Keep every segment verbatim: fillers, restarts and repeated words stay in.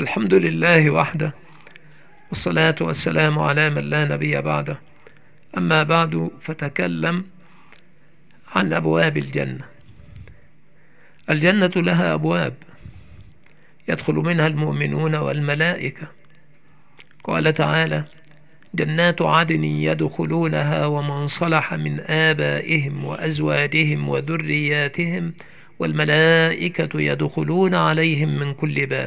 الحمد لله وحده، والصلاة والسلام على من لا نبي بعده. أما بعد، فتكلم عن أبواب الجنة. الجنة لها أبواب يدخل منها المؤمنون والملائكة. قال تعالى: جنات عدن يدخلونها ومن صلح من آبائهم وأزواجهم وذرياتهم والملائكة يدخلون عليهم من كل باب.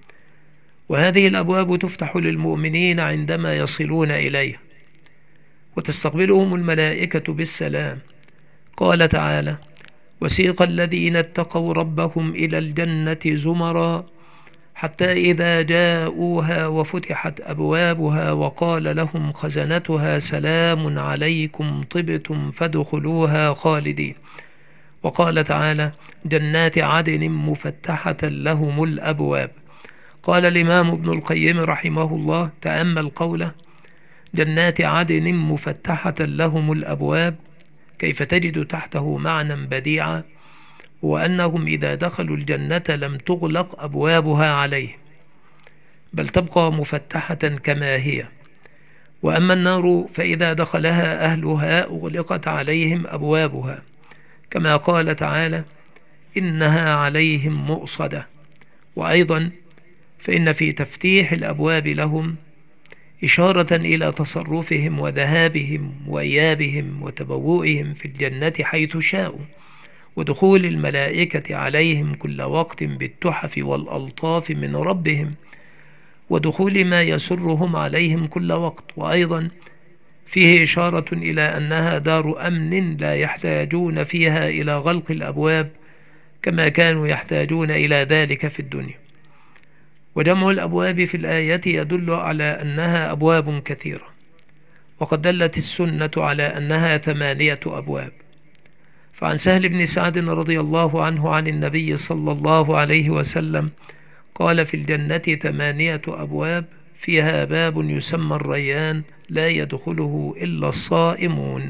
وهذه الأبواب تفتح للمؤمنين عندما يصلون إليها، وتستقبلهم الملائكة بالسلام. قال تعالى: وسيق الذين اتقوا ربهم إلى الجنة زمرا حتى إذا جاءوها وفتحت أبوابها وقال لهم خزنتها سلام عليكم طبتم فادخلوها خالدين. وقال تعالى: جنات عدن مفتحة لهم الأبواب. قال الإمام ابن القيم رحمه الله: تأمل قوله جنات عدن مفتحة لهم الأبواب، كيف تجد تحته معنى بديعا، وأنهم إذا دخلوا الجنة لم تغلق أبوابها عليهم، بل تبقى مفتحة كما هي. وأما النار فإذا دخلها أهلها أغلقت عليهم أبوابها، كما قال تعالى: إنها عليهم مؤصدة. وأيضا فإن في تفتيح الأبواب لهم إشارة إلى تصرفهم وذهابهم وإيابهم وتبوؤهم في الجنة حيث شاءوا، ودخول الملائكة عليهم كل وقت بالتحف والألطاف من ربهم، ودخول ما يسرهم عليهم كل وقت. وأيضا فيه إشارة إلى أنها دار أمن لا يحتاجون فيها إلى غلق الأبواب كما كانوا يحتاجون إلى ذلك في الدنيا. وجمع الأبواب في الآية يدل على أنها أبواب كثيرة، وقد دلت السنة على أنها ثمانية أبواب. فعن سهل بن سعد رضي الله عنه عن النبي صلى الله عليه وسلم قال: في الجنة ثمانية أبواب، فيها باب يسمى الريان لا يدخله إلا الصائمون.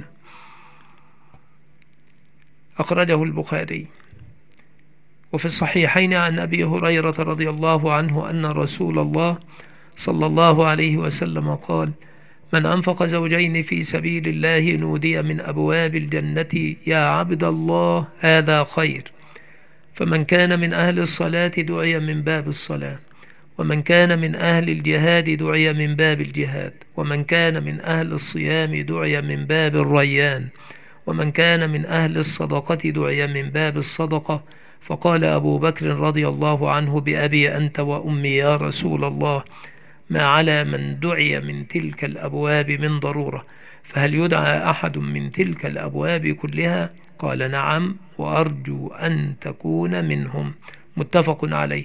أخرجه البخاري. وفي الصحيحين عن أبي هريرة رضي الله عنه أن رسول الله صلى الله عليه وسلم قال: من أنفق زوجين في سبيل الله نودي من أبواب الجنة يا عبد الله هذا خير. فمن كان من أهل الصلاة دعي من باب الصلاة، ومن كان من أهل الجهاد دعي من باب الجهاد، ومن كان من أهل الصيام دعي من باب الريان، ومن كان من أهل الصدقة دعي من باب الصدقة. فقال أبو بكر رضي الله عنه: بأبي أنت وأمي يا رسول الله، ما على من دعي من تلك الأبواب من ضرورة، فهل يدعى أحد من تلك الأبواب كلها؟ قال: نعم، وأرجو أن تكون منهم. متفق عليه.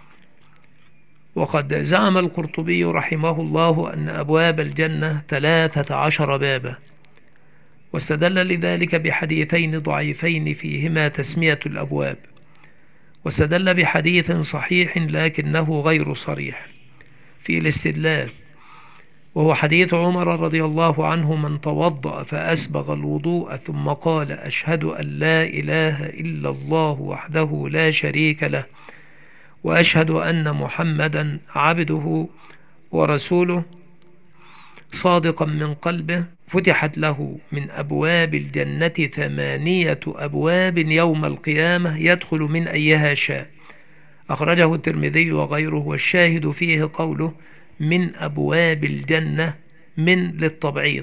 وقد زعم القرطبي رحمه الله أن أبواب الجنة ثلاثة عشر بابا، واستدل لذلك بحديثين ضعيفين فيهما تسمية الأبواب، واستدل بحديث صحيح لكنه غير صريح في الاستدلال، وهو حديث عمر رضي الله عنه: من توضأ فأسبغ الوضوء ثم قال: أشهد أن لا إله إلا الله وحده لا شريك له، وأشهد أن محمدا عبده ورسوله، صادقا من قلبه، فتحت له من أبواب الجنة ثمانية أبواب يوم القيامة يدخل من أيها شاء. أخرجه الترمذي وغيره. والشاهد فيه قوله من أبواب الجنة، من للتبعيض،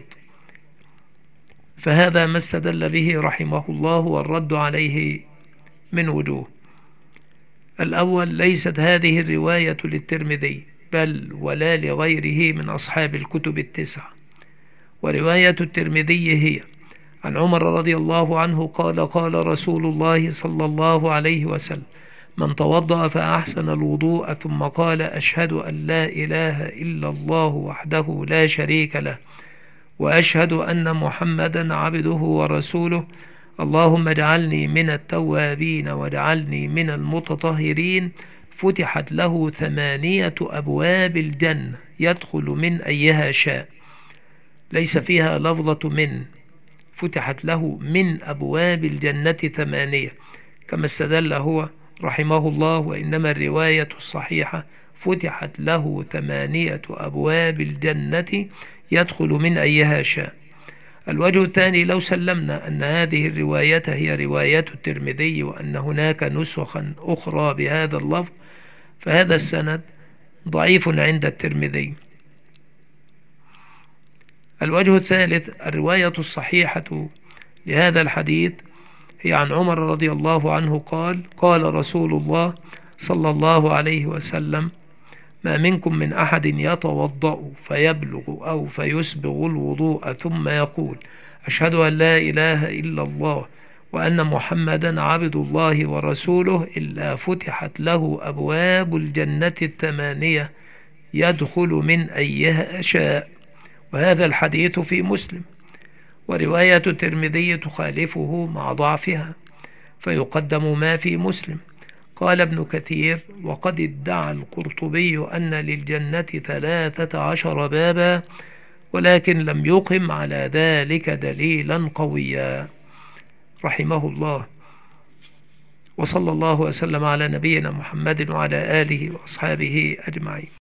فهذا ما استدل به رحمه الله، والرد عليه من وجوه. الأول: ليست هذه الرواية للترمذي بل ولا لغيره من أصحاب الكتب التسعة. ورواية الترمذي هي عن عمر رضي الله عنه قال: قال رسول الله صلى الله عليه وسلم: من توضأ فأحسن الوضوء ثم قال: أشهد أن لا إله إلا الله وحده لا شريك له، وأشهد أن محمدا عبده ورسوله، اللهم اجعلني من التوابين واجعلني من المتطهرين، فتحت له ثمانية أبواب الجنة يدخل من أيها شاء. ليس فيها لفظة من، فتحت له من أبواب الجنة ثمانية، كما استدل هو رحمه الله. وإنما الرواية الصحيحة فتحت له ثمانية أبواب الجنة يدخل من أيها شاء. الوجه الثاني: لو سلمنا أن هذه الرواية هي رواية الترمذي وأن هناك نسخا أخرى بهذا اللفظ، فهذا السند ضعيف عند الترمذي. الوجه الثالث: الرواية الصحيحة لهذا الحديث هي عن عمر رضي الله عنه قال: قال رسول الله صلى الله عليه وسلم: ما منكم من أحد يتوضأ فيبلغ أو فيسبغ الوضوء ثم يقول: أشهد أن لا إله إلا الله وأن محمدا عبد الله ورسوله، إلا فتحت له أبواب الجنة الثمانية يدخل من أيها شاء. وهذا الحديث في مسلم، ورواية الترمذي تخالفه مع ضعفها، فيقدم ما في مسلم. قال ابن كثير: وقد ادعى القرطبي أن للجنة ثلاثة عشر بابا، ولكن لم يقم على ذلك دليلا قويا، رحمه الله. وصلى الله وسلم على نبينا محمد وعلى آله وأصحابه أجمعين.